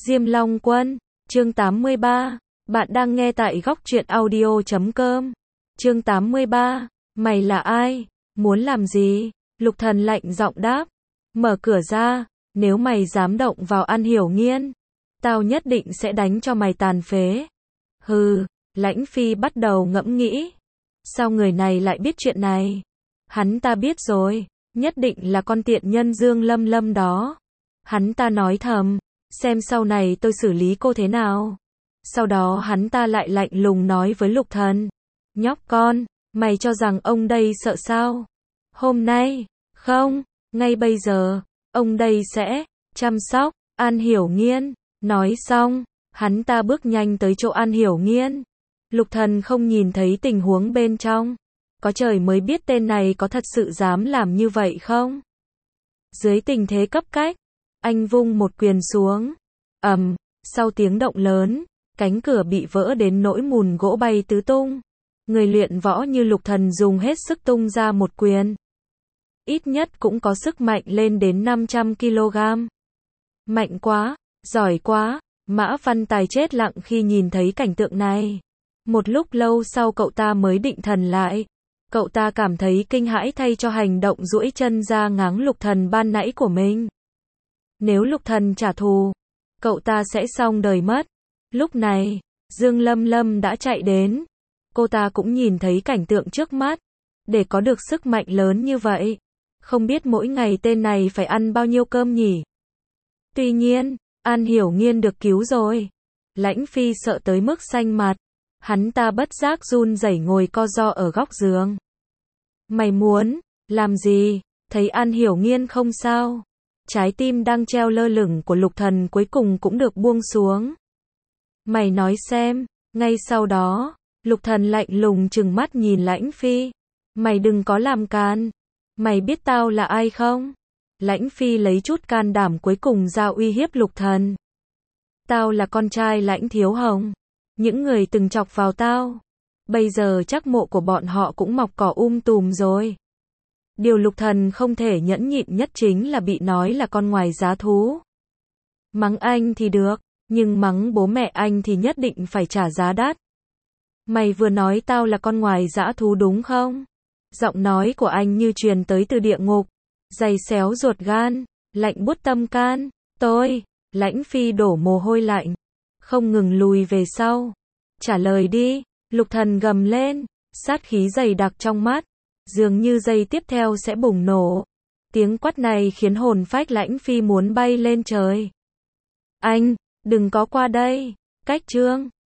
Diêm Long Quân, chương 83. Bạn đang nghe tại góc truyện audio.com. Chương 83. Mày là ai? Muốn làm gì? Lục Thần lạnh giọng đáp. Mở cửa ra, nếu mày dám động vào An Hiểu Nghiên, tao nhất định sẽ đánh cho mày tàn phế. Hừ, Lãnh Phi bắt đầu ngẫm nghĩ. Sao người này lại biết chuyện này? Hắn ta biết rồi, nhất định là con tiện nhân Dương Lâm Lâm đó. Hắn ta nói thầm, xem sau này tôi xử lý cô thế nào. Sau đó hắn ta lại lạnh lùng nói với Lục Thần. Nhóc con, mày cho rằng ông đây sợ sao? Hôm nay, không, ngay bây giờ, ông đây sẽ chăm sóc An Hiểu Nghiên. Nói xong, hắn ta bước nhanh tới chỗ An Hiểu Nghiên. Lục Thần không nhìn thấy tình huống bên trong. Có trời mới biết tên này có thật sự dám làm như vậy không? Dưới tình thế cấp cách, anh vung một quyền xuống. Sau tiếng động lớn, cánh cửa bị vỡ đến nỗi mùn gỗ bay tứ tung. Người luyện võ như Lục Thần dùng hết sức tung ra một quyền. Ít nhất cũng có sức mạnh lên đến 500 kg. Mạnh quá, giỏi quá, Mã Văn Tài chết lặng khi nhìn thấy cảnh tượng này. Một lúc lâu sau cậu ta mới định thần lại. Cậu ta cảm thấy kinh hãi thay cho hành động duỗi chân ra ngáng Lục Thần ban nãy của mình. Nếu Lục Thần trả thù, cậu ta sẽ xong đời mất. Lúc này, Dương Lâm Lâm đã chạy đến. Cô ta cũng nhìn thấy cảnh tượng trước mắt. Để có được sức mạnh lớn như vậy, không biết mỗi ngày tên này phải ăn bao nhiêu cơm nhỉ? Tuy nhiên, An Hiểu Nghiên được cứu rồi. Lãnh Phi sợ tới mức xanh mặt. Hắn ta bất giác run rẩy ngồi co ro ở góc giường. Mày muốn làm gì? Thấy An Hiểu Nghiên không sao. Trái tim đang treo lơ lửng của Lục Thần cuối cùng cũng được buông xuống. Mày nói xem. Ngay sau đó, Lục Thần lạnh lùng trừng mắt nhìn Lãnh Phi. Mày đừng có làm can. Mày biết tao là ai không? Lãnh Phi lấy chút can đảm cuối cùng ra uy hiếp Lục Thần. Tao là con trai Lãnh Thiếu Hồng. Những người từng chọc vào tao, bây giờ chắc mộ của bọn họ cũng mọc cỏ tùm rồi. Điều Lục Thần không thể nhẫn nhịn nhất chính là bị nói là con ngoài giá thú. Mắng anh thì được, nhưng mắng bố mẹ anh thì nhất định phải trả giá đắt. Mày vừa nói tao là con ngoài dã thú đúng không? Giọng nói của anh như truyền tới từ địa ngục, dày xéo ruột gan, lạnh buốt tâm can. Tôi, Lãnh Phi đổ mồ hôi lạnh, không ngừng lùi về sau. Trả lời đi, Lục Thần gầm lên, sát khí dày đặc trong mắt, dường như giây tiếp theo sẽ bùng nổ. Tiếng quát này khiến hồn phách Lãnh Phi muốn bay lên trời. Anh, đừng có qua đây. Cách chương